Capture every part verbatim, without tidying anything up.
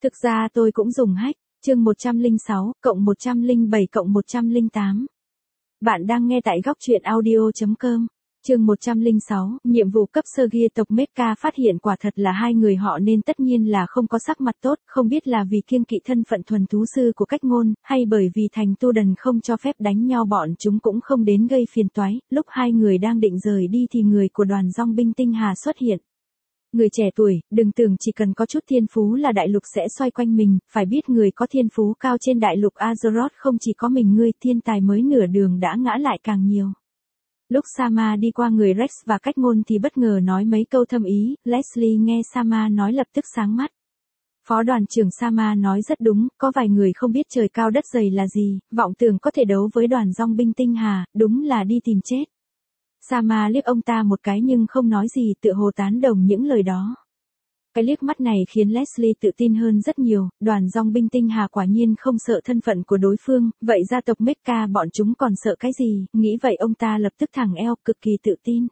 Thực ra tôi cũng dùng hack, chương một trăm lẻ sáu, cộng một trăm lẻ bảy cộng một trăm lẻ tám. Bạn đang nghe tại góc truyện audio chấm com. Chương một trăm lẻ sáu, nhiệm vụ cấp sơ gia tộc Mecha phát hiện quả thật là hai người họ nên tất nhiên là không có sắc mặt tốt, không biết là vì kiêng kỵ thân phận thuần thú sư của Cách Ngôn, hay bởi vì thành tu đần không cho phép đánh nhau bọn chúng cũng không đến gây phiền toái. Lúc hai người đang định rời đi thì người của đoàn dòng binh tinh hà xuất hiện. Người trẻ tuổi, đừng tưởng chỉ cần có chút thiên phú là đại lục sẽ xoay quanh mình, phải biết người có thiên phú cao trên đại lục Azeroth không chỉ có mình ngươi, thiên tài mới nửa đường đã ngã lại càng nhiều. Lúc Sama đi qua người Rex và Cách Ngôn thì bất ngờ nói mấy câu thâm ý, Leslie nghe Sama nói lập tức sáng mắt. Phó đoàn trưởng Sama nói rất đúng, có vài người không biết trời cao đất dày là gì, vọng tưởng có thể đấu với đoàn dòng binh tinh hà, đúng là đi tìm chết. Sama liếc ông ta một cái nhưng không nói gì, tựa hồ tán đồng những lời đó. Cái liếc mắt này khiến Leslie tự tin hơn rất nhiều, đoàn dòng binh tinh hà quả nhiên không sợ thân phận của đối phương, vậy gia tộc Mecha bọn chúng còn sợ cái gì, nghĩ vậy ông ta lập tức thẳng eo, cực kỳ tự tin.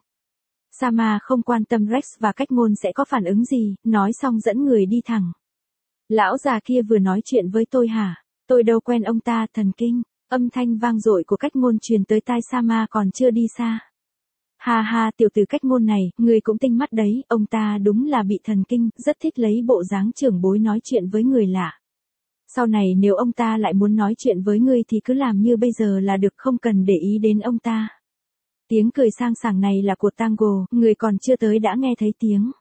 Sama không quan tâm Rex và Cách Ngôn sẽ có phản ứng gì, nói xong dẫn người đi thẳng. Lão già kia vừa nói chuyện với tôi hả? Tôi đâu quen ông ta, thần kinh. Âm thanh vang dội của Cách Ngôn truyền tới tai Sama còn chưa đi xa. Ha ha, tiểu tử Cách Ngôn này, người cũng tinh mắt đấy, ông ta đúng là bị thần kinh, rất thích lấy bộ dáng trưởng bối nói chuyện với người lạ. Sau này nếu ông ta lại muốn nói chuyện với ngươi thì cứ làm như bây giờ là được, không cần để ý đến ông ta. Tiếng cười sang sảng này là của Tango, người còn chưa tới đã nghe thấy tiếng.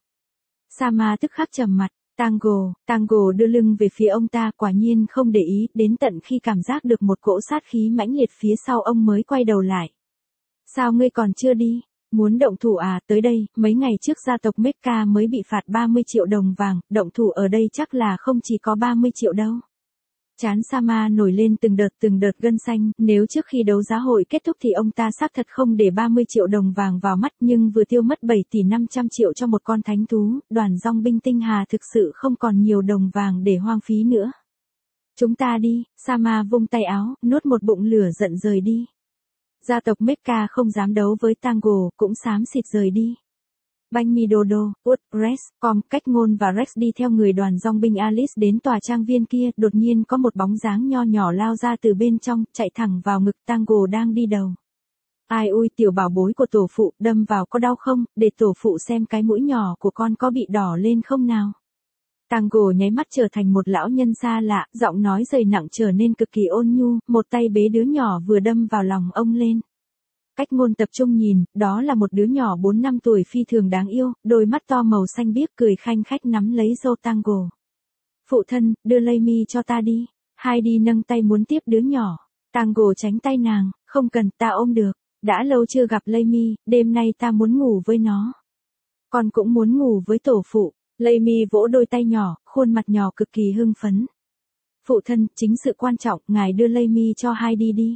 Sama tức khắc trầm mặt, Tango, Tango đưa lưng về phía ông ta, quả nhiên không để ý, đến tận khi cảm giác được một cỗ sát khí mãnh liệt phía sau ông mới quay đầu lại. Sao ngươi còn chưa đi? Muốn động thủ à? Tới đây, mấy ngày trước gia tộc Mecha mới bị phạt ba mươi triệu đồng vàng, động thủ ở đây chắc là không chỉ có ba mươi triệu đâu. Chán Sama nổi lên từng đợt từng đợt gân xanh, nếu trước khi đấu giá hội kết thúc thì ông ta xác thật không để ba mươi triệu đồng vàng vào mắt, nhưng vừa tiêu mất bảy tỷ năm trăm triệu cho một con thánh thú, đoàn dòng binh tinh hà thực sự không còn nhiều đồng vàng để hoang phí nữa. Chúng ta đi, Sama vung tay áo, nuốt một bụng lửa giận rời đi. Gia tộc Mecha không dám đấu với Tango, cũng xám xịt rời đi. Banh mi Dodo, Wood, Rex, Com, Cách Ngôn và Rex đi theo người đoàn dòng binh Alice đến tòa trang viên kia, đột nhiên có một bóng dáng nho nhỏ lao ra từ bên trong, chạy thẳng vào ngực Tango đang đi đầu. Ai ui, tiểu bảo bối của tổ phụ, đâm vào có đau không, để tổ phụ xem cái mũi nhỏ của con có bị đỏ lên không nào. Tango nháy mắt trở thành một lão nhân xa lạ, giọng nói dày nặng trở nên cực kỳ ôn nhu, một tay bế đứa nhỏ vừa đâm vào lòng ông lên. Cách Ngôn tập trung nhìn, đó là một đứa nhỏ bốn năm tuổi phi thường đáng yêu, đôi mắt to màu xanh biếc cười khanh khách nắm lấy râu Tango. Phụ thân, đưa Laymi cho ta đi. Heidi nâng tay muốn tiếp đứa nhỏ. Tango tránh tay nàng, không cần, ta ôm được. Đã lâu chưa gặp Laymi, đêm nay ta muốn ngủ với nó. Con cũng muốn ngủ với tổ phụ. Laymi vỗ đôi tay nhỏ, khuôn mặt nhỏ cực kỳ hưng phấn. Phụ thân, chính sự quan trọng, ngài đưa Laymi cho Heidi đi.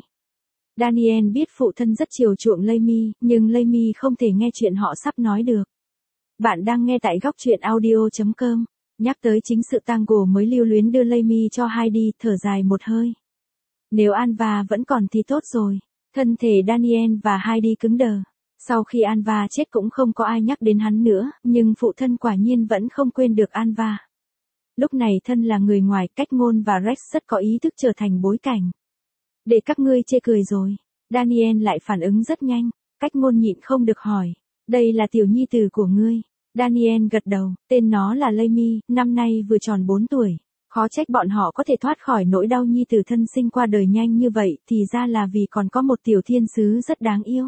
Daniel biết phụ thân rất chiều chuộng Laymi, nhưng Laymi không thể nghe chuyện họ sắp nói được. Bạn đang nghe tại góc truyện audio chấm com. Nhắc tới chính sự Tango mới lưu luyến đưa Laymi cho Heidi, thở dài một hơi. Nếu Anva vẫn còn thì tốt rồi. Thân thể Daniel và Heidi cứng đờ. Sau khi Anva chết cũng không có ai nhắc đến hắn nữa, nhưng phụ thân quả nhiên vẫn không quên được Anva. Lúc này thân là người ngoài, Cách Ngôn và Rex rất có ý thức trở thành bối cảnh. Để các ngươi chê cười rồi. Daniel lại phản ứng rất nhanh. Cách Ngôn nhịn không được hỏi. Đây là tiểu nhi tử của ngươi. Daniel gật đầu, tên nó là Laymi, năm nay vừa tròn bốn tuổi. Khó trách bọn họ có thể thoát khỏi nỗi đau nhi tử thân sinh qua đời nhanh như vậy, thì ra là vì còn có một tiểu thiên sứ rất đáng yêu.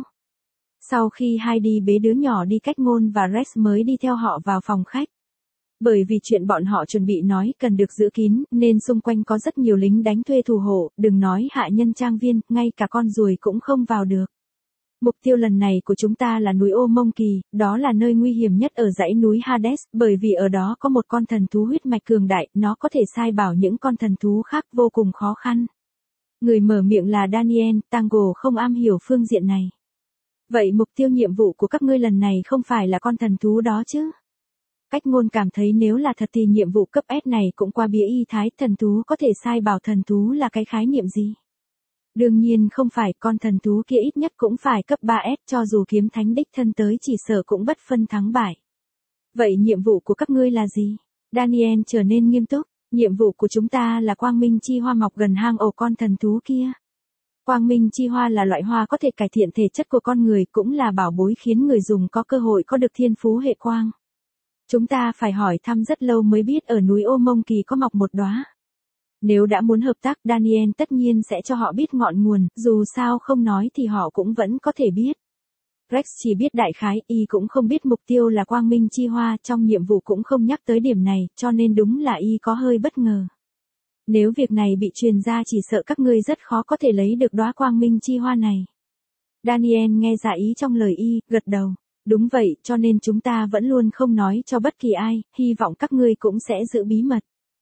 Sau khi Heidi bế đứa nhỏ đi, Cách Ngôn và Rex mới đi theo họ vào phòng khách. Bởi vì chuyện bọn họ chuẩn bị nói cần được giữ kín, nên xung quanh có rất nhiều lính đánh thuê thủ hộ, đừng nói hạ nhân trang viên, ngay cả con ruồi cũng không vào được. Mục tiêu lần này của chúng ta là núi Ô Mông Kỳ, đó là nơi nguy hiểm nhất ở dãy núi Hades, bởi vì ở đó có một con thần thú huyết mạch cường đại, nó có thể sai bảo những con thần thú khác vô cùng khó khăn. Người mở miệng là Daniel, Tango không am hiểu phương diện này. Vậy mục tiêu nhiệm vụ của các ngươi lần này không phải là con thần thú đó chứ? Cách Ngôn cảm thấy nếu là thật thì nhiệm vụ cấp S này cũng qua bía y thái, thần thú có thể sai bảo thần thú là cái khái niệm gì? Đương nhiên không phải, con thần thú kia ít nhất cũng phải cấp ba S, cho dù kiếm thánh đích thân tới chỉ sợ cũng bất phân thắng bại. Vậy nhiệm vụ của các ngươi là gì? Daniel trở nên nghiêm túc. Nhiệm vụ của chúng ta là quang minh chi hoa mọc gần hang ổ con thần thú kia. Quang minh chi hoa là loại hoa có thể cải thiện thể chất của con người, cũng là bảo bối khiến người dùng có cơ hội có được thiên phú hệ quang. Chúng ta phải hỏi thăm rất lâu mới biết ở núi Ô Mông Kỳ có mọc một đóa. Nếu đã muốn hợp tác, Daniel tất nhiên sẽ cho họ biết ngọn nguồn, dù sao không nói thì họ cũng vẫn có thể biết. Rex chỉ biết đại khái, y cũng không biết mục tiêu là quang minh chi hoa, trong nhiệm vụ cũng không nhắc tới điểm này, cho nên đúng là y có hơi bất ngờ. Nếu việc này bị truyền ra chỉ sợ các ngươi rất khó có thể lấy được đóa quang minh chi hoa này. Daniel nghe ra ý trong lời y, gật đầu. Đúng vậy, cho nên chúng ta vẫn luôn không nói cho bất kỳ ai, hy vọng các ngươi cũng sẽ giữ bí mật.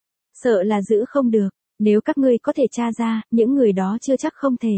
Sợ là giữ không được, nếu các ngươi có thể tra ra, những người đó chưa chắc không thể.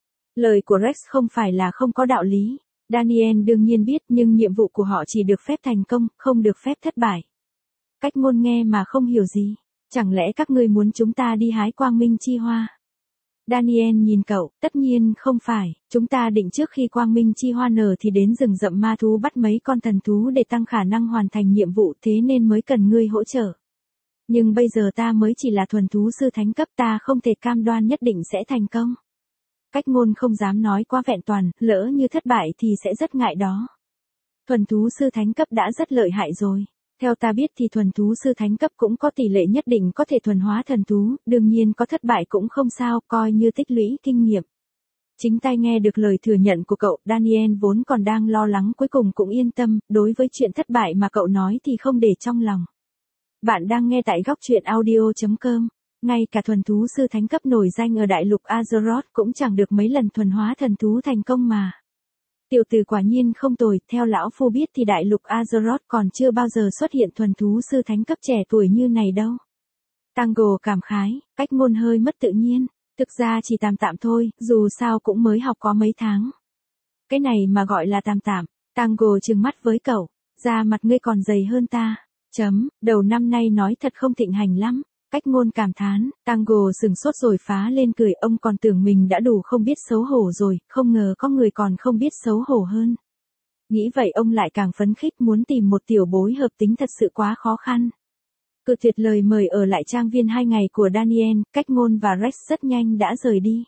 Lời của Rex không phải là không có đạo lý. Daniel đương nhiên biết, nhưng nhiệm vụ của họ chỉ được phép thành công, không được phép thất bại. Cách ngôn nghe mà không hiểu gì. Chẳng lẽ các ngươi muốn chúng ta đi hái quang minh chi hoa? Daniel nhìn cậu, tất nhiên không phải, chúng ta định trước khi quang minh chi hoa nở thì đến rừng rậm ma thú bắt mấy con thần thú để tăng khả năng hoàn thành nhiệm vụ, thế nên mới cần ngươi hỗ trợ. Nhưng bây giờ ta mới chỉ là thuần thú sư thánh cấp, ta không thể cam đoan nhất định sẽ thành công. Cách ngôn không dám nói quá vẹn toàn, lỡ như thất bại thì sẽ rất ngại đó. Thuần thú sư thánh cấp đã rất lợi hại rồi. Theo ta biết thì thuần thú sư thánh cấp cũng có tỷ lệ nhất định có thể thuần hóa thần thú, đương nhiên có thất bại cũng không sao, coi như tích lũy kinh nghiệm. Chính tay nghe được lời thừa nhận của cậu, Daniel vốn còn đang lo lắng cuối cùng cũng yên tâm, đối với chuyện thất bại mà cậu nói thì không để trong lòng. Bạn đang nghe tại góc truyện audio chấm com. Ngay cả thuần thú sư thánh cấp nổi danh ở đại lục Azeroth cũng chẳng được mấy lần thuần hóa thần thú thành công mà. Tiểu tử quả nhiên không tồi, theo lão phu biết thì đại lục Azeroth còn chưa bao giờ xuất hiện thuần thú sư thánh cấp trẻ tuổi như này đâu. Tango cảm khái, cách ngôn hơi mất tự nhiên, thực ra chỉ tạm tạm thôi, dù sao cũng mới học có mấy tháng. Cái này mà gọi là tạm tạm, Tango trừng mắt với cậu, da mặt ngươi còn dày hơn ta, chấm, đầu năm nay nói thật không thịnh hành lắm. Cách ngôn cảm thán, Tango sừng sốt rồi phá lên cười, ông còn tưởng mình đã đủ không biết xấu hổ rồi, không ngờ có người còn không biết xấu hổ hơn. Nghĩ vậy ông lại càng phấn khích, muốn tìm một tiểu bối hợp tính thật sự quá khó khăn. Cự tuyệt lời mời ở lại trang viên hai ngày của Daniel, Cách ngôn và Rex rất nhanh đã rời đi.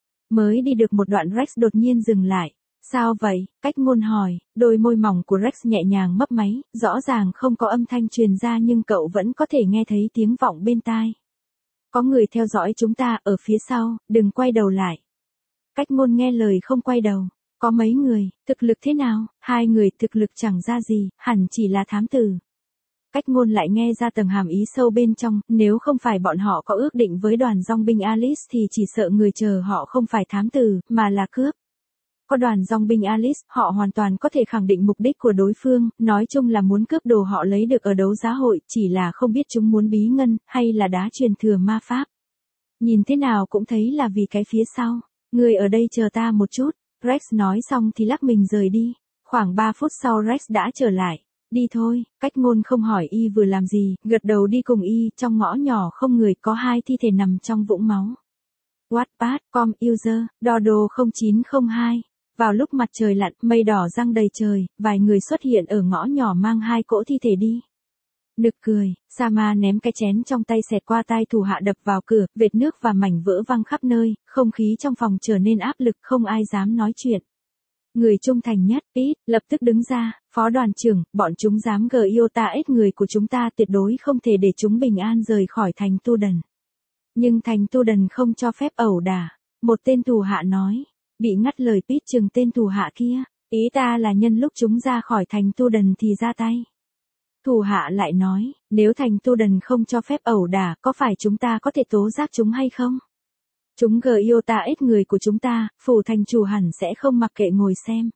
Mới đi được một đoạn Rex đột nhiên dừng lại. Sao vậy? Cách ngôn hỏi, đôi môi mỏng của Rex nhẹ nhàng mấp máy, rõ ràng không có âm thanh truyền ra nhưng cậu vẫn có thể nghe thấy tiếng vọng bên tai. Có người theo dõi chúng ta ở phía sau, đừng quay đầu lại. Cách ngôn nghe lời không quay đầu. Có mấy người, thực lực thế nào? Hai người thực lực chẳng ra gì, hẳn chỉ là thám tử. Cách ngôn lại nghe ra tầng hàm ý sâu bên trong, nếu không phải bọn họ có ước định với đoàn dòng binh Alice thì chỉ sợ người chờ họ không phải thám tử, mà là cướp. Có đoàn dòng binh Alice, họ hoàn toàn có thể khẳng định mục đích của đối phương, nói chung là muốn cướp đồ họ lấy được ở đấu giá hội, chỉ là không biết chúng muốn bí ngân, hay là đá truyền thừa ma pháp. Nhìn thế nào cũng thấy là vì cái phía sau. Người ở đây chờ ta một chút, Rex nói xong thì lắc mình rời đi. Khoảng ba phút sau Rex đã trở lại. Đi thôi, Cách ngôn không hỏi y vừa làm gì, gật đầu đi cùng y, trong ngõ nhỏ không người, có hai thi thể nằm trong vũng máu. Wattpad, com user, Dodo không chín không hai. Vào lúc mặt trời lặn, mây đỏ giăng đầy trời, vài người xuất hiện ở ngõ nhỏ mang hai cỗ thi thể đi. Nực cười, Sama ném cái chén trong tay xẹt qua tai thủ hạ đập vào cửa, vệt nước và mảnh vỡ văng khắp nơi, không khí trong phòng trở nên áp lực, không ai dám nói chuyện. Người trung thành nhất, Pete, lập tức đứng ra, phó đoàn trưởng, bọn chúng dám gờ iota ếch người của chúng ta, tuyệt đối không thể để chúng bình an rời khỏi thành Tu Đần. Nhưng thành Tu Đần không cho phép ẩu đả, một tên thủ hạ nói. Bị ngắt lời Pete chừng tên thủ hạ kia, ý ta là nhân lúc chúng ra khỏi thành Tu Đần thì ra tay. Thủ hạ lại nói, nếu thành Tu Đần không cho phép ẩu đả, có phải chúng ta có thể tố giác chúng hay không? Chúng gờ iota ếch người của chúng ta, phủ thành chủ hẳn sẽ không mặc kệ ngồi xem.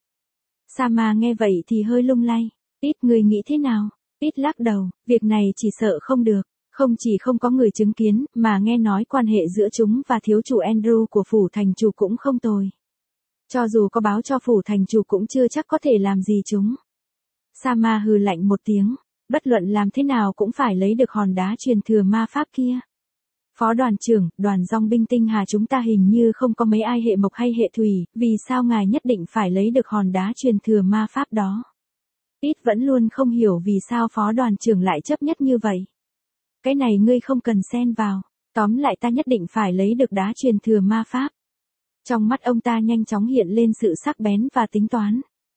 Sama nghe vậy thì hơi lung lay, Pete người nghĩ thế nào? Pete lắc đầu, việc này chỉ sợ không được. Không chỉ không có người chứng kiến, mà nghe nói quan hệ giữa chúng và thiếu chủ Andrew của phủ thành chủ cũng không tồi. Cho dù có báo cho phủ thành chủ cũng chưa chắc có thể làm gì chúng. Sama hừ lạnh một tiếng, bất luận làm thế nào cũng phải lấy được hòn đá truyền thừa ma pháp kia. Phó đoàn trưởng, đoàn dòng binh tinh hà chúng ta hình như không có mấy ai hệ mộc hay hệ thủy, vì sao ngài nhất định phải lấy được hòn đá truyền thừa ma pháp đó? Pete vẫn luôn không hiểu vì sao phó đoàn trưởng lại chấp nhất như vậy. cái này ngươi không cần xen vào. Tóm lại ta nhất định phải lấy được đá truyền thừa ma pháp. Trong mắt ông ta nhanh chóng hiện lên sự sắc bén và tính toán.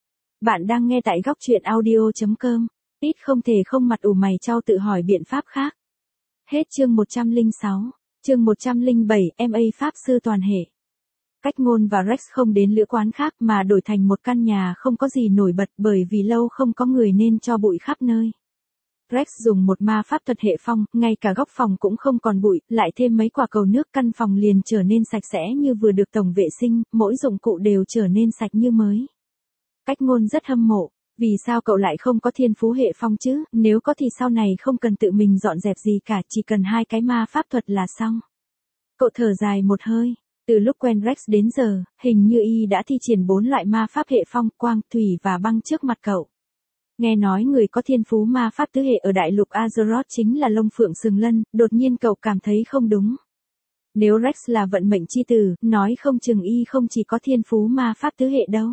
Bạn đang nghe tại góc truyện audio.com. Ít không thể không mặt ủ mày chau tự hỏi biện pháp khác. Hết chương một trăm lẻ sáu. Chương một trăm lẻ bảy, em a Pháp sư toàn hệ. Cách Ngôn và Rex không đến lữ quán khác mà đổi thành một căn nhà không có gì nổi bật bởi vì lâu không có người nên cho bụi khắp nơi. Rex dùng một ma pháp thuật hệ phong, ngay cả góc phòng cũng không còn bụi, lại thêm mấy quả cầu nước căn phòng liền trở nên sạch sẽ như vừa được tổng vệ sinh, mỗi dụng cụ đều trở nên sạch như mới. Cách Ngôn rất hâm mộ, vì sao cậu lại không có thiên phú hệ phong chứ, nếu có thì sau này không cần tự mình dọn dẹp gì cả, chỉ cần hai cái ma pháp thuật là xong. Cậu thở dài một hơi. Từ lúc quen Rex đến giờ, hình như y đã thi triển bốn loại ma pháp hệ phong, quang, thủy và băng trước mặt cậu. Nghe nói người có thiên phú ma pháp tứ hệ ở đại lục Azeroth chính là Lông Phượng Sừng Lân, đột nhiên cậu cảm thấy không đúng. Nếu Rex là vận mệnh chi tử, nói không chừng y không chỉ có thiên phú ma pháp tứ hệ đâu.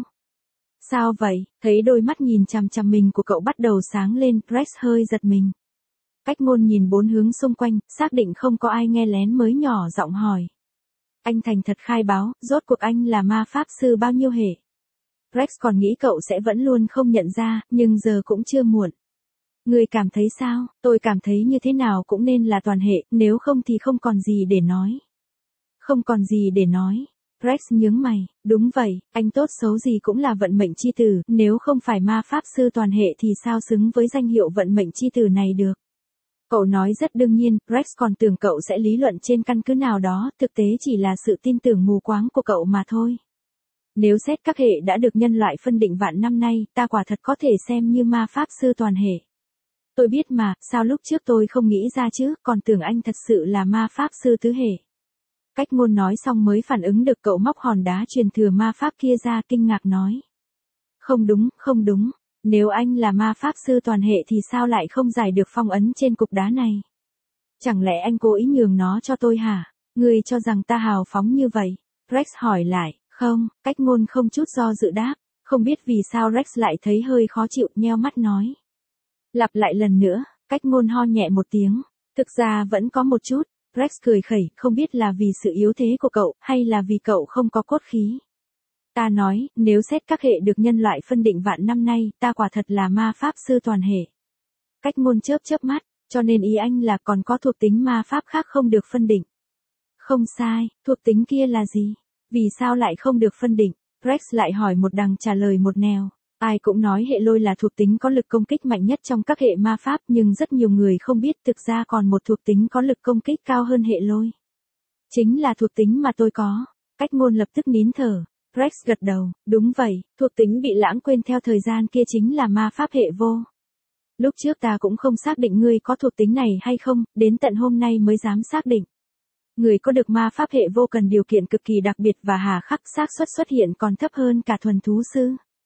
Sao vậy? Thấy đôi mắt nhìn chằm chằm mình của cậu bắt đầu sáng lên, Rex hơi giật mình. Cách Ngôn nhìn bốn hướng xung quanh, xác định không có ai nghe lén mới nhỏ giọng hỏi. Anh thành thật khai báo, rốt cuộc anh là ma pháp sư bao nhiêu hệ? Rex còn nghĩ cậu sẽ vẫn luôn không nhận ra, nhưng giờ cũng chưa muộn. Người cảm thấy sao? Tôi cảm thấy như thế nào cũng nên là toàn hệ, nếu không thì không còn gì để nói. Không còn gì để nói. Rex nhướng mày, đúng vậy, anh tốt xấu gì cũng là vận mệnh chi tử, nếu không phải ma pháp sư toàn hệ thì sao xứng với danh hiệu vận mệnh chi tử này được. Cậu nói rất đương nhiên, Rex còn tưởng cậu sẽ lý luận trên căn cứ nào đó, thực tế chỉ là sự tin tưởng mù quáng của cậu mà thôi. Nếu xét các hệ đã được nhân loại phân định vạn năm nay, ta quả thật có thể xem như ma pháp sư toàn hệ. Tôi biết mà, sao lúc trước tôi không nghĩ ra chứ, còn tưởng anh thật sự là ma pháp sư tứ hệ. Cách Ngôn nói xong mới phản ứng được cậu móc hòn đá truyền thừa ma pháp kia ra kinh ngạc nói. Không đúng, không đúng. Nếu anh là ma pháp sư toàn hệ thì sao lại không giải được phong ấn trên cục đá này? Chẳng lẽ anh cố ý nhường nó cho tôi hả? Ngươi cho rằng ta hào phóng như vậy? Rex hỏi lại, không, Cách Ngôn không chút do dự đáp, không biết vì sao Rex lại thấy hơi khó chịu, nheo mắt nói. Lặp lại lần nữa, Cách Ngôn ho nhẹ một tiếng, thực ra vẫn có một chút. Rex cười khẩy, không biết là vì sự yếu thế của cậu, hay là vì cậu không có cốt khí. Ta nói, nếu xét các hệ được nhân loại phân định vạn năm nay, ta quả thật là ma pháp sư toàn hệ. Cách Ngôn chớp chớp mắt, cho nên ý anh là còn có thuộc tính ma pháp khác không được phân định. Không sai, thuộc tính kia là gì? Vì sao lại không được phân định? Rex lại hỏi một đằng trả lời một nẻo. Ai cũng nói hệ lôi là thuộc tính có lực công kích mạnh nhất trong các hệ ma pháp, nhưng rất nhiều người không biết thực ra còn một thuộc tính có lực công kích cao hơn hệ lôi. Chính là thuộc tính mà tôi có. Cách Ngôn lập tức nín thở. Rex gật đầu, đúng vậy, thuộc tính bị lãng quên theo thời gian kia chính là ma pháp hệ vô. Lúc trước ta cũng không xác định ngươi có thuộc tính này hay không, đến tận hôm nay mới dám xác định. Người có được ma pháp hệ vô cần điều kiện cực kỳ đặc biệt và hà khắc, xác suất xuất hiện còn thấp hơn cả thuần thú sư.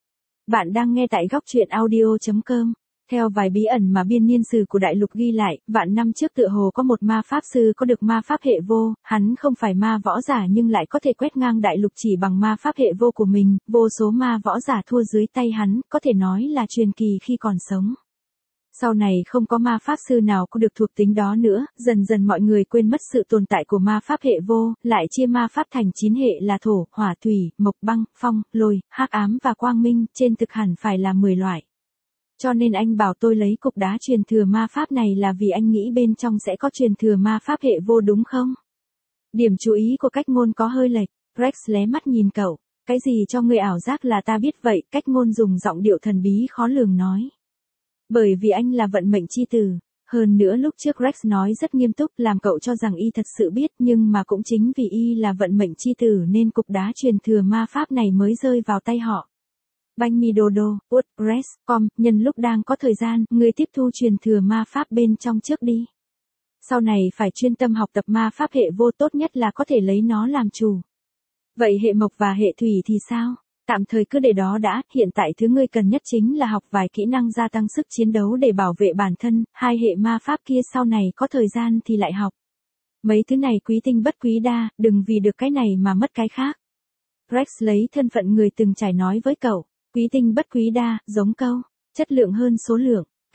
Bạn đang nghe tại góc truyện audio.com. Theo vài bí ẩn mà biên niên sử của đại lục ghi lại, vạn năm trước tựa hồ có một ma pháp sư có được ma pháp hệ vô, hắn không phải ma võ giả nhưng lại có thể quét ngang đại lục chỉ bằng ma pháp hệ vô của mình, vô số ma võ giả thua dưới tay hắn, có thể nói là truyền kỳ khi còn sống. Sau này không có ma pháp sư nào có được thuộc tính đó nữa, dần dần mọi người quên mất sự tồn tại của ma pháp hệ vô, lại chia ma pháp thành chín hệ là thổ, hỏa, thủy, mộc, băng, phong, lôi, hắc ám và quang minh, trên thực hẳn phải là mười loại. Cho nên anh bảo tôi lấy cục đá truyền thừa ma pháp này là vì anh nghĩ bên trong sẽ có truyền thừa ma pháp hệ vô đúng không? Điểm chú ý của Cách Ngôn có hơi lệch, Rex lé mắt nhìn cậu, cái gì cho người ảo giác là ta biết vậy, Cách Ngôn dùng giọng điệu thần bí khó lường nói. Bởi vì anh là vận mệnh chi tử, hơn nữa lúc trước Rex nói rất nghiêm túc làm cậu cho rằng y thật sự biết nhưng mà cũng chính vì y là vận mệnh chi tử nên cục đá truyền thừa ma pháp này mới rơi vào tay họ. Banh mi đô đô, WordPress chấm com, nhân lúc đang có thời gian, người tiếp thu truyền thừa ma pháp bên trong trước đi. Sau này phải chuyên tâm học tập ma pháp hệ vô, tốt nhất là có thể lấy nó làm chủ. Vậy hệ mộc và hệ thủy thì sao? Tạm thời cứ để đó đã, hiện tại thứ ngươi cần nhất chính là học vài kỹ năng gia tăng sức chiến đấu để bảo vệ bản thân, hai hệ ma pháp kia sau này có thời gian thì lại học. Mấy thứ này quý tinh bất quý đa, đừng vì được cái này mà mất cái khác. Rex lấy thân phận người từng trải nói với cậu, quý tinh bất quý đa, giống câu, chất lượng hơn số lượng.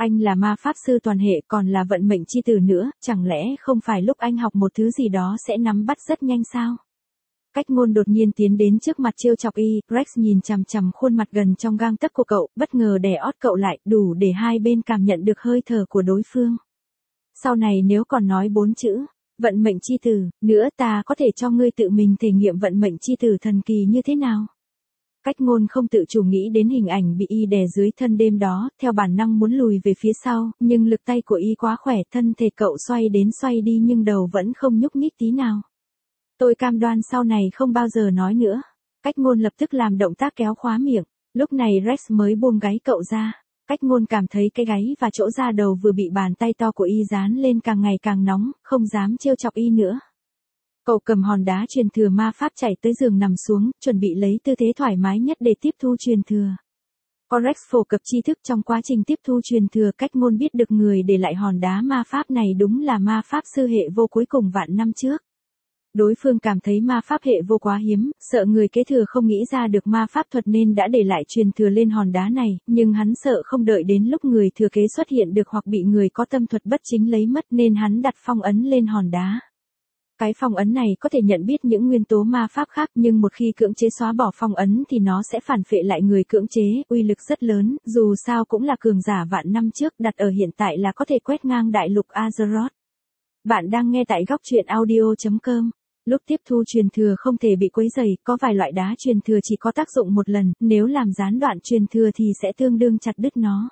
Anh là ma pháp sư toàn hệ còn là vận mệnh chi tử nữa, chẳng lẽ không phải lúc anh học một thứ gì đó sẽ nắm bắt rất nhanh sao? Cách ngôn đột nhiên tiến đến trước mặt trêu chọc y, Rex nhìn chằm chằm khuôn mặt gần trong gang tấc của cậu, bất ngờ đè ót cậu lại, đủ để hai bên cảm nhận được hơi thở của đối phương. Sau này nếu còn nói bốn chữ, vận mệnh chi tử, nữa ta có thể cho ngươi tự mình thể nghiệm vận mệnh chi tử thần kỳ như thế nào? Cách ngôn không tự chủ nghĩ đến hình ảnh bị y đè dưới thân đêm đó, theo bản năng muốn lùi về phía sau, nhưng lực tay của y quá khỏe, thân thể cậu xoay đến xoay đi nhưng đầu vẫn không nhúc nhích tí nào. Tôi cam đoan sau này không bao giờ nói nữa. Cách ngôn lập tức làm động tác kéo khóa miệng, lúc này Rex mới buông gáy cậu ra. Cách ngôn cảm thấy cái gáy và chỗ da đầu vừa bị bàn tay to của y dán lên càng ngày càng nóng, không dám trêu chọc y nữa. Cậu cầm hòn đá truyền thừa ma pháp chạy tới giường nằm xuống, chuẩn bị lấy tư thế thoải mái nhất để tiếp thu truyền thừa. Có Rex phổ cập tri thức trong quá trình tiếp thu truyền thừa, cách ngôn biết được người để lại hòn đá ma pháp này đúng là ma pháp sư hệ vô cuối cùng vạn năm trước. Đối phương cảm thấy ma pháp hệ vô quá hiếm, sợ người kế thừa không nghĩ ra được ma pháp thuật nên đã để lại truyền thừa lên hòn đá này, nhưng hắn sợ không đợi đến lúc người thừa kế xuất hiện được hoặc bị người có tâm thuật bất chính lấy mất nên hắn đặt phong ấn lên hòn đá. Cái phong ấn này có thể nhận biết những nguyên tố ma pháp khác nhưng một khi cưỡng chế xóa bỏ phong ấn thì nó sẽ phản phệ lại người cưỡng chế, uy lực rất lớn, dù sao cũng là cường giả vạn năm trước đặt ở hiện tại là có thể quét ngang đại lục Azeroth. Bạn đang nghe tại góc truyện audio chấm com. Lúc tiếp thu truyền thừa không thể bị quấy rầy, có vài loại đá truyền thừa chỉ có tác dụng một lần, nếu làm gián đoạn truyền thừa thì sẽ tương đương chặt đứt nó.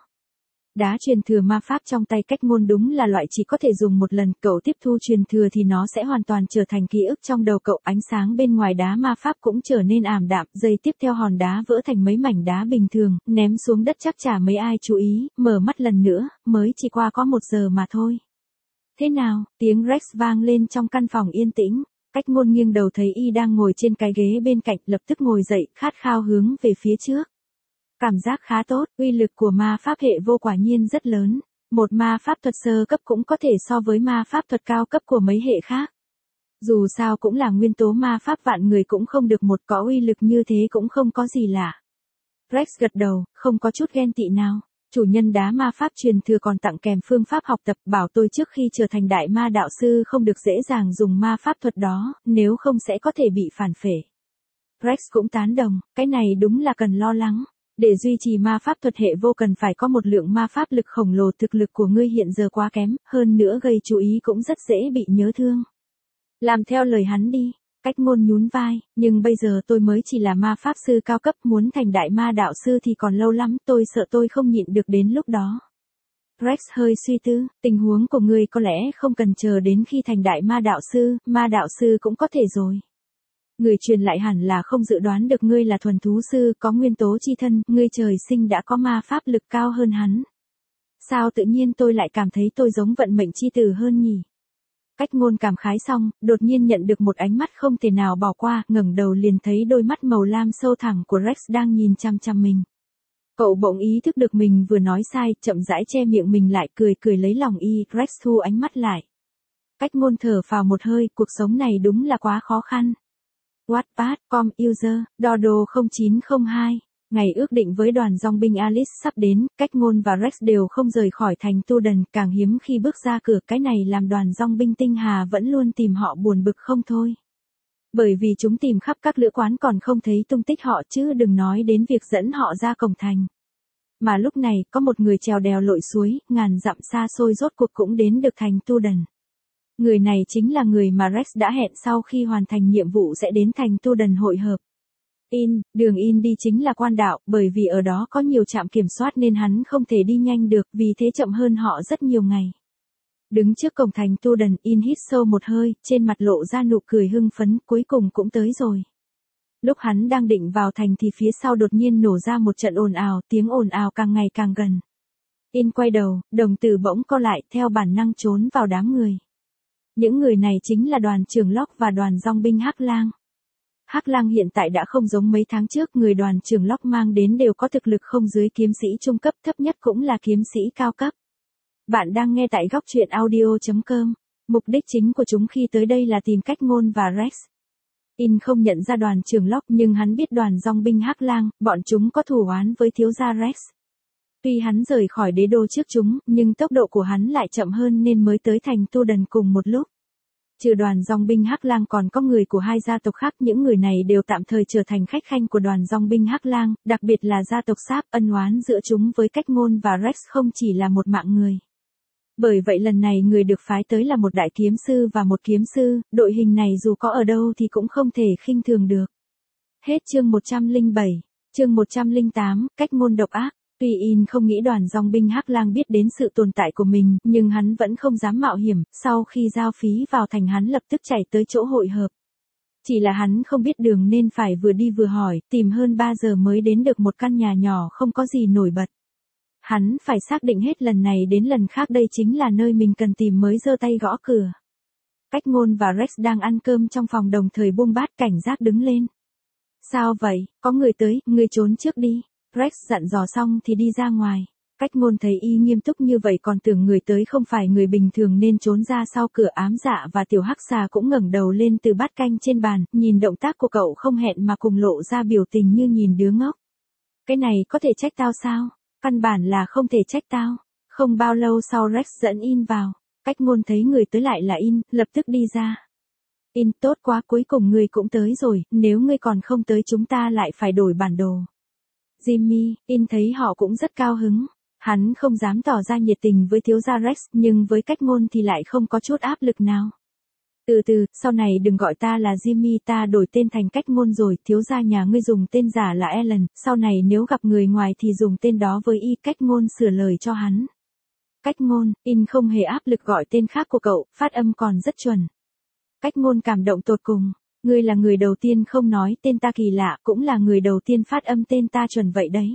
Đá truyền thừa ma pháp trong tay cách ngôn đúng là loại chỉ có thể dùng một lần, cậu tiếp thu truyền thừa thì nó sẽ hoàn toàn trở thành ký ức trong đầu cậu, ánh sáng bên ngoài đá ma pháp cũng trở nên ảm đạm, giây tiếp theo hòn đá vỡ thành mấy mảnh đá bình thường, ném xuống đất chắc chả mấy ai chú ý, mở mắt lần nữa, mới chỉ qua có một giờ mà thôi. Thế nào, tiếng Rex vang lên trong căn phòng yên tĩnh. Cách ngôn nghiêng đầu thấy y đang ngồi trên cái ghế bên cạnh, lập tức ngồi dậy, khát khao hướng về phía trước. Cảm giác khá tốt, uy lực của ma pháp hệ vô quả nhiên rất lớn. Một ma pháp thuật sơ cấp cũng có thể so với ma pháp thuật cao cấp của mấy hệ khác. Dù sao cũng là nguyên tố ma pháp vạn người cũng không được một, có uy lực như thế cũng không có gì lạ. Rex gật đầu, không có chút ghen tị nào. Chủ nhân đá ma pháp truyền thừa còn tặng kèm phương pháp học tập, bảo tôi trước khi trở thành đại ma đạo sư không được dễ dàng dùng ma pháp thuật đó, nếu không sẽ có thể bị phản phệ. Rex cũng tán đồng, cái này đúng là cần lo lắng. Để duy trì ma pháp thuật hệ vô cần phải có một lượng ma pháp lực khổng lồ, thực lực của ngươi hiện giờ quá kém, hơn nữa gây chú ý cũng rất dễ bị nhớ thương. Làm theo lời hắn đi. Cách ngôn nhún vai, nhưng bây giờ tôi mới chỉ là ma pháp sư cao cấp, muốn thành đại ma đạo sư thì còn lâu lắm, tôi sợ tôi không nhịn được đến lúc đó. Rex hơi suy tư, tình huống của ngươi có lẽ không cần chờ đến khi thành đại ma đạo sư, ma đạo sư cũng có thể rồi. Người truyền lại hẳn là không dự đoán được ngươi là thuần thú sư, có nguyên tố chi thân, ngươi trời sinh đã có ma pháp lực cao hơn hắn. Sao tự nhiên tôi lại cảm thấy tôi giống vận mệnh chi tử hơn nhỉ? Cách ngôn cảm khái xong, đột nhiên nhận được một ánh mắt không thể nào bỏ qua, ngẩng đầu liền thấy đôi mắt màu lam sâu thẳm của Rex đang nhìn chăm chăm mình. Cậu bỗng ý thức được mình vừa nói sai, chậm rãi che miệng mình lại, cười cười lấy lòng y, Rex thu ánh mắt lại. Cách ngôn thở phào một hơi, cuộc sống này đúng là quá khó khăn. Wattpad, com, user, Dodo không chín không hai. Ngày ước định với đoàn dòng binh Alice sắp đến, cách ngôn và Rex đều không rời khỏi thành Tu Đần, càng hiếm khi bước ra cửa, cái này làm đoàn dòng binh tinh hà vẫn luôn tìm họ buồn bực không thôi. Bởi vì chúng tìm khắp các lữ quán còn không thấy tung tích họ, chứ đừng nói đến việc dẫn họ ra cổng thành. Mà lúc này, có một người trèo đèo lội suối, ngàn dặm xa xôi rốt cuộc cũng đến được thành Tu Đần. Người này chính là người mà Rex đã hẹn sau khi hoàn thành nhiệm vụ sẽ đến thành Tu Đần hội hợp. In, đường In đi chính là quan đạo, bởi vì ở đó có nhiều trạm kiểm soát nên hắn không thể đi nhanh được, vì thế chậm hơn họ rất nhiều ngày. Đứng trước cổng thành Tu Đần, In hít sâu một hơi, trên mặt lộ ra nụ cười hưng phấn, cuối cùng cũng tới rồi. Lúc hắn đang định vào thành thì phía sau đột nhiên nổ ra một trận ồn ào, tiếng ồn ào càng ngày càng gần. In quay đầu, đồng tử bỗng co lại, theo bản năng trốn vào đám người. Những người này chính là đoàn trưởng Locke và đoàn dòng binh Hắc Lang. Hắc Lang hiện tại đã không giống mấy tháng trước, người đoàn trưởng Locke mang đến đều có thực lực không dưới kiếm sĩ trung cấp, thấp nhất cũng là kiếm sĩ cao cấp. Bạn đang nghe tại góc truyện audio chấm com. Mục đích chính của chúng khi tới đây là tìm cách ngôn và Rex. In không nhận ra đoàn trưởng Locke nhưng hắn biết đoàn dòng binh Hắc Lang, bọn chúng có thù oán với thiếu gia Rex. Tuy hắn rời khỏi đế đô trước chúng, nhưng tốc độ của hắn lại chậm hơn nên mới tới thành Tu Đần cùng một lúc. Trừ đoàn dòng binh Hắc Lang còn có người của hai gia tộc khác, những người này đều tạm thời trở thành khách khanh của đoàn dòng binh Hắc Lang, đặc biệt là gia tộc Sáp, ân oán giữa chúng với Cách Ngôn và Rex không chỉ là một mạng người. Bởi vậy lần này người được phái tới là một đại kiếm sư và một kiếm sư, đội hình này dù có ở đâu thì cũng không thể khinh thường được. Hết chương một trăm lẻ bảy, chương một trăm lẻ tám, Cách Ngôn độc ác. Tuy In không nghĩ đoàn dòng binh Hắc Lang biết đến sự tồn tại của mình, nhưng hắn vẫn không dám mạo hiểm, sau khi giao phí vào thành hắn lập tức chạy tới chỗ hội hợp. Chỉ là hắn không biết đường nên phải vừa đi vừa hỏi, tìm hơn ba giờ mới đến được một căn nhà nhỏ không có gì nổi bật. Hắn phải xác định hết lần này đến lần khác đây chính là nơi mình cần tìm mới giơ tay gõ cửa. Cách Ngôn và Rex đang ăn cơm trong phòng đồng thời buông bát, cảnh giác đứng lên. Sao vậy, có người tới, ngươi trốn trước đi. Rex dặn dò xong thì đi ra ngoài. Cách Ngôn thấy y nghiêm túc như vậy còn tưởng người tới không phải người bình thường nên trốn ra sau cửa. Ám Dạ và Tiểu Hắc Xà cũng ngẩng đầu lên từ bát canh trên bàn, nhìn động tác của cậu không hẹn mà cùng lộ ra biểu tình như nhìn đứa ngốc. Cái này có thể trách tao sao? Căn bản là không thể trách tao. Không bao lâu sau Rex dẫn In vào. Cách Ngôn thấy người tới lại là In, lập tức đi ra. In, tốt quá, cuối cùng ngươi cũng tới rồi, nếu ngươi còn không tới chúng ta lại phải đổi bản đồ. Jimmy, In thấy họ cũng rất cao hứng. Hắn không dám tỏ ra nhiệt tình với thiếu gia Rex, nhưng với Cách Ngôn thì lại không có chút áp lực nào. Từ từ, sau này đừng gọi ta là Jimmy, ta đổi tên thành Cách Ngôn rồi, thiếu gia nhà ngươi dùng tên giả là Alan, sau này nếu gặp người ngoài thì dùng tên đó với y. Cách Ngôn sửa lời cho hắn. Cách Ngôn, In không hề áp lực gọi tên khác của cậu, phát âm còn rất chuẩn. Cách Ngôn cảm động tột cùng. Ngươi là người đầu tiên không nói tên ta kỳ lạ, cũng là người đầu tiên phát âm tên ta chuẩn vậy đấy.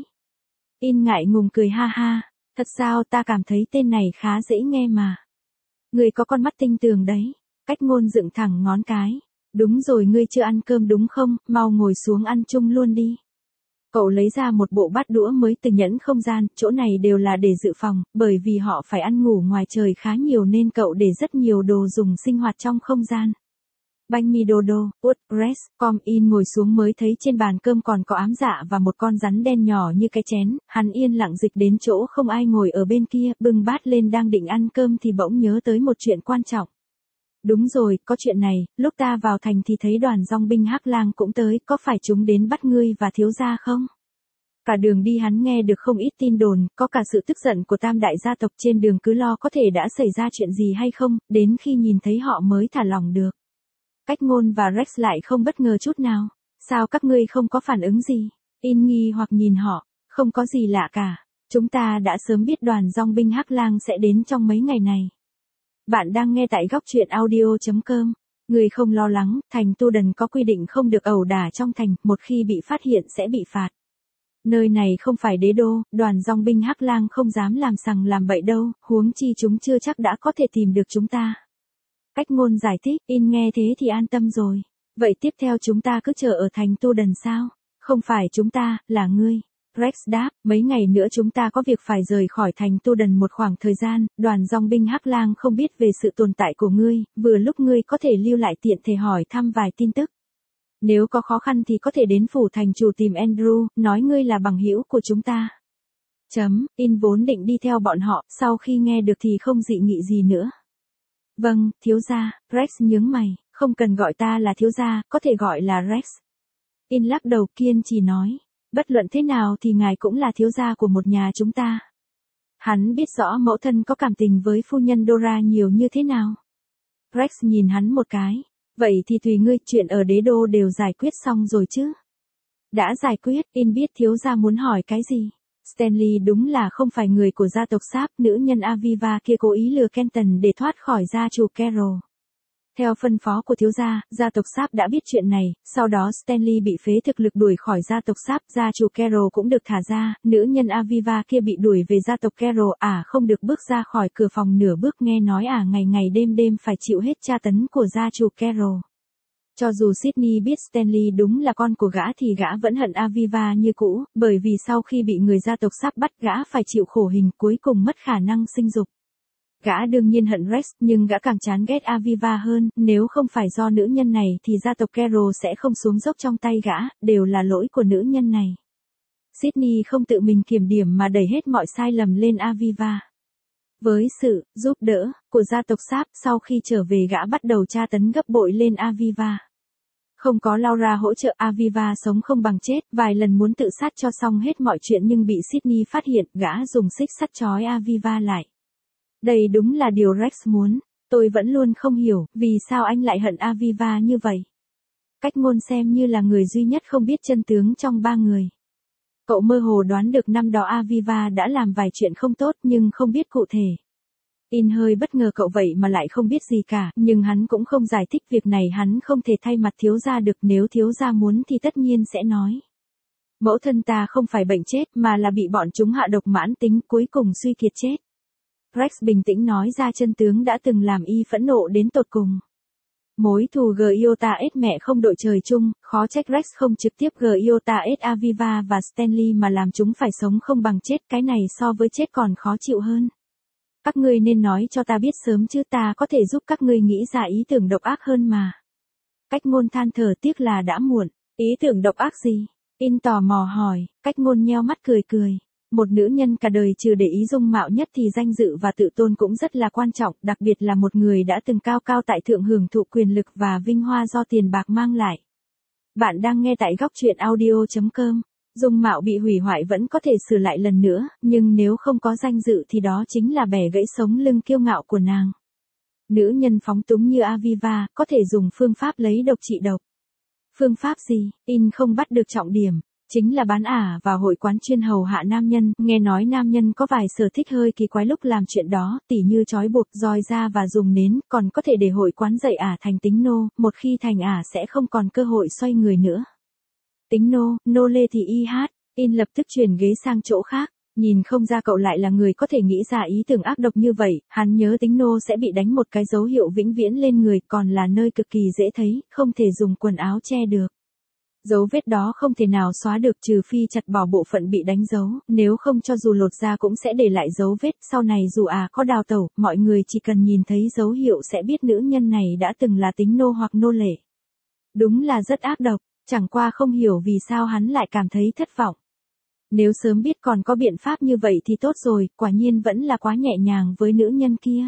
In ngại ngùng cười ha ha, thật sao, ta cảm thấy tên này khá dễ nghe mà. Ngươi có con mắt tinh tường đấy. Cách Ngôn dựng thẳng ngón cái. Đúng rồi, ngươi chưa ăn cơm đúng không, mau ngồi xuống ăn chung luôn đi. Cậu lấy ra một bộ bát đũa mới từ nhẫn không gian, chỗ này đều là để dự phòng, bởi vì họ phải ăn ngủ ngoài trời khá nhiều nên cậu để rất nhiều đồ dùng sinh hoạt trong không gian. Banh mì Dodo, Út, Rex, Com In ngồi xuống mới thấy trên bàn cơm còn có Ám Dạ và một con rắn đen nhỏ như cái chén, hắn yên lặng dịch đến chỗ không ai ngồi ở bên kia, bưng bát lên đang định ăn cơm thì bỗng nhớ tới một chuyện quan trọng. Đúng rồi, có chuyện này, lúc ta vào thành thì thấy đoàn dòng binh Hắc Lang cũng tới, có phải chúng đến bắt ngươi và thiếu gia không? Cả đường đi hắn nghe được không ít tin đồn, có cả sự tức giận của tam đại gia tộc trên đường, cứ lo có thể đã xảy ra chuyện gì hay không, đến khi nhìn thấy họ mới thả lòng được. Cách Ngôn và Rex lại không bất ngờ chút nào. Sao các ngươi không có phản ứng gì? In nghi hoặc nhìn họ, không có gì lạ cả. Chúng ta đã sớm biết đoàn dòng binh Hắc Lang sẽ đến trong mấy ngày này. Bạn đang nghe tại góc truyện audio chấm com. Người không lo lắng, thành Tu Đần có quy định không được ẩu đả trong thành, một khi bị phát hiện sẽ bị phạt. Nơi này không phải đế đô, đoàn dòng binh Hắc Lang không dám làm sằng làm bậy đâu, huống chi chúng chưa chắc đã có thể tìm được chúng ta. Cách Ngôn giải thích, In nghe thế thì an tâm rồi. Vậy tiếp theo chúng ta cứ chờ ở thành Tu Đần sao? Không phải chúng ta, là ngươi. Rex đáp, mấy ngày nữa chúng ta có việc phải rời khỏi thành Tu Đần một khoảng thời gian, đoàn dòng binh Hắc Lang không biết về sự tồn tại của ngươi, vừa lúc ngươi có thể lưu lại tiện thể hỏi thăm vài tin tức. Nếu có khó khăn thì có thể đến phủ thành chủ tìm Andrew, nói ngươi là bằng hữu của chúng ta. Chấm, In vốn định đi theo bọn họ, sau khi nghe được thì không dị nghị gì nữa. Vâng, thiếu gia, Rex nhướng mày, không cần gọi ta là thiếu gia, có thể gọi là Rex. In lắc đầu kiên trì nói, bất luận thế nào thì ngài cũng là thiếu gia của một nhà chúng ta. Hắn biết rõ mẫu thân có cảm tình với phu nhân Dora nhiều như thế nào. Rex nhìn hắn một cái, vậy thì tùy ngươi, chuyện ở đế đô đều giải quyết xong rồi chứ? Đã giải quyết, In biết thiếu gia muốn hỏi cái gì. Stanley đúng là không phải người của gia tộc Sáp, nữ nhân Aviva kia cố ý lừa Kenton để thoát khỏi gia chủ Carol. Theo phân phó của thiếu gia, gia tộc Sáp đã biết chuyện này, sau đó Stanley bị phế thực lực đuổi khỏi gia tộc Sáp, gia chủ Carol cũng được thả ra, nữ nhân Aviva kia bị đuổi về gia tộc Carol, à không được bước ra khỏi cửa phòng nửa bước, nghe nói à ngày ngày đêm đêm phải chịu hết tra tấn của gia chủ Carol. Cho dù Sydney biết Stanley đúng là con của gã thì gã vẫn hận Aviva như cũ, bởi vì sau khi bị người gia tộc Sáp bắt gã phải chịu khổ hình, cuối cùng mất khả năng sinh dục. Gã đương nhiên hận Rex, nhưng gã càng chán ghét Aviva hơn, nếu không phải do nữ nhân này thì gia tộc Carol sẽ không xuống dốc trong tay gã, đều là lỗi của nữ nhân này. Sydney không tự mình kiểm điểm mà đẩy hết mọi sai lầm lên Aviva. Với sự giúp đỡ của gia tộc Sharp, sau khi trở về gã bắt đầu tra tấn gấp bội lên Aviva. Không có Laura hỗ trợ, Aviva sống không bằng chết, vài lần muốn tự sát cho xong hết mọi chuyện nhưng bị Sydney phát hiện, gã dùng xích sắt trói Aviva lại. Đây đúng là điều Rex muốn. Tôi vẫn luôn không hiểu, vì sao anh lại hận Aviva như vậy. Cách ngôn xem như là người duy nhất không biết chân tướng trong ba người. Cậu mơ hồ đoán được năm đó Aviva đã làm vài chuyện không tốt nhưng không biết cụ thể. In hơi bất ngờ cậu vậy mà lại không biết gì cả, nhưng hắn cũng không giải thích việc này, hắn không thể thay mặt thiếu gia được, nếu thiếu gia muốn thì tất nhiên sẽ nói. Mẫu thân ta không phải bệnh chết mà là bị bọn chúng hạ độc mãn tính, cuối cùng suy kiệt chết. Rex bình tĩnh nói ra chân tướng đã từng làm y phẫn nộ đến tột cùng. Mối thù G Iota S mẹ không đội trời chung, khó trách Rex không trực tiếp G Iota S Aviva và Stanley mà làm chúng phải sống không bằng chết, cái này so với chết còn khó chịu hơn. Các ngươi nên nói cho ta biết sớm chứ, ta có thể giúp các ngươi nghĩ ra ý tưởng độc ác hơn mà. Cách ngôn than thở, tiếc là đã muộn. Ý tưởng độc ác gì? In tò mò hỏi, cách ngôn nheo mắt cười cười. Một nữ nhân cả đời trừ để ý dung mạo nhất thì danh dự và tự tôn cũng rất là quan trọng, đặc biệt là một người đã từng cao cao tại thượng hưởng thụ quyền lực và vinh hoa do tiền bạc mang lại. Bạn đang nghe tại góc truyện audio chấm com. Dung mạo bị hủy hoại vẫn có thể sửa lại lần nữa, nhưng nếu không có danh dự thì đó chính là bẻ gãy sống lưng kiêu ngạo của nàng. Nữ nhân phóng túng như Aviva có thể dùng phương pháp lấy độc trị độc. Phương pháp gì? In không bắt được trọng điểm. Chính là bán ả vào hội quán chuyên hầu hạ nam nhân, nghe nói nam nhân có vài sở thích hơi kỳ quái lúc làm chuyện đó, tỉ như trói buộc, roi da và dùng nến, còn có thể để hội quán dạy ả thành tính nô, một khi thành ả sẽ không còn cơ hội xoay người nữa. Tính nô, nô lê thì y hát, In lập tức chuyển ghế sang chỗ khác, nhìn không ra cậu lại là người có thể nghĩ ra ý tưởng ác độc như vậy, hắn nhớ tính nô sẽ bị đánh một cái dấu hiệu vĩnh viễn lên người, còn là nơi cực kỳ dễ thấy, không thể dùng quần áo che được. Dấu vết đó không thể nào xóa được trừ phi chặt bỏ bộ phận bị đánh dấu, nếu không cho dù lột da cũng sẽ để lại dấu vết, sau này dù à có đào tẩu, mọi người chỉ cần nhìn thấy dấu hiệu sẽ biết nữ nhân này đã từng là tính nô hoặc nô lệ. Đúng là rất ác độc, chẳng qua không hiểu vì sao hắn lại cảm thấy thất vọng. Nếu sớm biết còn có biện pháp như vậy thì tốt rồi, quả nhiên vẫn là quá nhẹ nhàng với nữ nhân kia.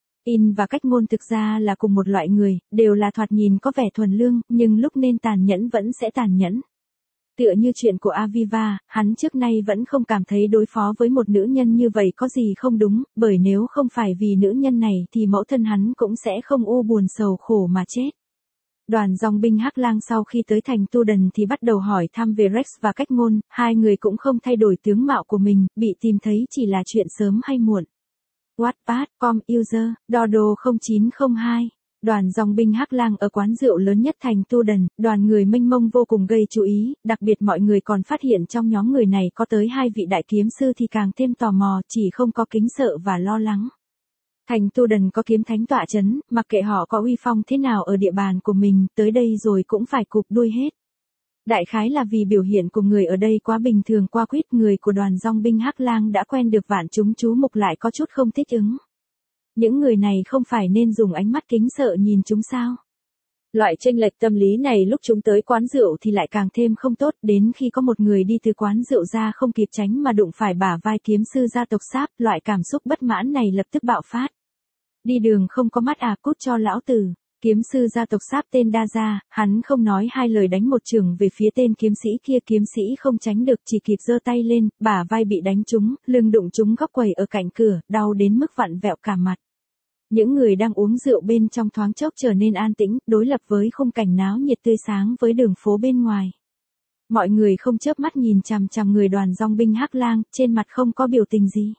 In và cách ngôn thực ra là cùng một loại người, đều là thoạt nhìn có vẻ thuần lương, nhưng lúc nên tàn nhẫn vẫn sẽ tàn nhẫn. Tựa như chuyện của Aviva, hắn trước nay vẫn không cảm thấy đối phó với một nữ nhân như vậy có gì không đúng, bởi nếu không phải vì nữ nhân này thì mẫu thân hắn cũng sẽ không u buồn sầu khổ mà chết. Đoàn dòng binh Hắc Lang sau khi tới thành Tu Đần thì bắt đầu hỏi thăm về Rex và cách ngôn, hai người cũng không thay đổi tướng mạo của mình, bị tìm thấy chỉ là chuyện sớm hay muộn. Wattpad, com, user, Dodo không chín không hai. Đoàn dòng binh Hắc Lang ở quán rượu lớn nhất thành Tu Đần, đoàn người mênh mông vô cùng gây chú ý, đặc biệt mọi người còn phát hiện trong nhóm người này có tới hai vị đại kiếm sư thì càng thêm tò mò, chỉ không có kính sợ và lo lắng. Thành Tu Đần có kiếm thánh tọa chấn, mặc kệ họ có uy phong thế nào ở địa bàn của mình, tới đây rồi cũng phải cụp đuôi hết. Đại khái là vì biểu hiện của người ở đây quá bình thường qua quýt, người của đoàn dòng binh Hắc Lang đã quen được vạn chúng chú mục lại có chút không thích ứng. Những người này không phải nên dùng ánh mắt kính sợ nhìn chúng sao? Loại chênh lệch tâm lý này lúc chúng tới quán rượu thì lại càng thêm không tốt, đến khi có một người đi từ quán rượu ra không kịp tránh mà đụng phải bả vai kiếm sư gia tộc Sharp, loại cảm xúc bất mãn này lập tức bạo phát. Đi đường không có mắt à, cút cho lão tử. Kiếm sư gia tộc Sharp tên Đa Gia, hắn không nói hai lời đánh một chưởng về phía tên kiếm sĩ kia, kiếm sĩ không tránh được chỉ kịp giơ tay lên, bả vai bị đánh trúng, lưng đụng trúng góc quầy ở cạnh cửa, đau đến mức vặn vẹo cả mặt. Những người đang uống rượu bên trong thoáng chốc trở nên an tĩnh, đối lập với khung cảnh náo nhiệt tươi sáng với đường phố bên ngoài. Mọi người không chớp mắt nhìn chằm chằm người đoàn dòng binh Hắc Lang, trên mặt không có biểu tình gì.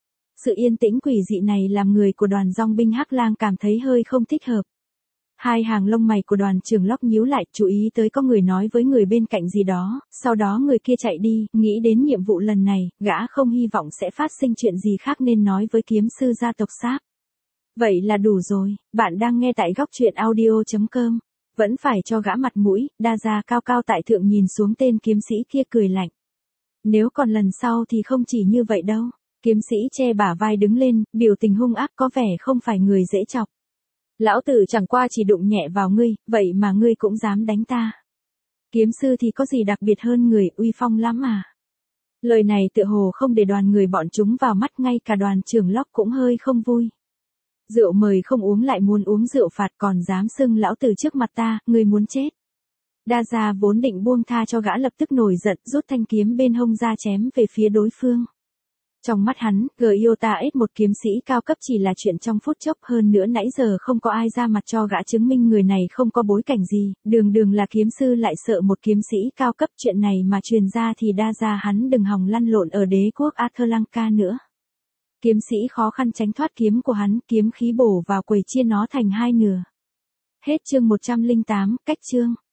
Sự yên tĩnh quỷ dị này làm người của đoàn dòng binh Hắc Lang cảm thấy hơi không thích hợp. Hai hàng lông mày của đoàn trưởng Locke nhíu lại, chú ý tới có người nói với người bên cạnh gì đó, sau đó người kia chạy đi, nghĩ đến nhiệm vụ lần này, gã không hy vọng sẽ phát sinh chuyện gì khác nên nói với kiếm sư gia tộc Sharp. Vậy là đủ rồi, bạn đang nghe tại góc truyện audio chấm com. Vẫn phải cho gã mặt mũi, Đa Gia cao cao tại thượng nhìn xuống tên kiếm sĩ kia cười lạnh. Nếu còn lần sau thì không chỉ như vậy đâu. Kiếm sĩ che bả vai đứng lên, biểu tình hung ác có vẻ không phải người dễ chọc. Lão tử chẳng qua chỉ đụng nhẹ vào ngươi, vậy mà ngươi cũng dám đánh ta. Kiếm sư thì có gì đặc biệt hơn người, uy phong lắm à. Lời này tựa hồ không để đoàn người bọn chúng vào mắt, ngay cả đoàn trưởng Locke cũng hơi không vui. Rượu mời không uống lại muốn uống rượu phạt, còn dám xưng lão tử trước mặt ta, ngươi muốn chết. Đa Gia vốn định buông tha cho gã lập tức nổi giận, rút thanh kiếm bên hông ra chém về phía đối phương. Trong mắt hắn, Gyota ét một kiếm sĩ cao cấp chỉ là chuyện trong phút chốc, hơn nữa nãy giờ không có ai ra mặt cho gã chứng minh người này không có bối cảnh gì, đường đường là kiếm sư lại sợ một kiếm sĩ cao cấp, chuyện này mà truyền ra thì Đa Gia hắn đừng hòng lăn lộn ở đế quốc Athlanka nữa. Kiếm sĩ khó khăn tránh thoát kiếm của hắn, kiếm khí bổ vào quầy chia nó thành hai nửa. Hết chương một trăm lẻ tám, cách chương.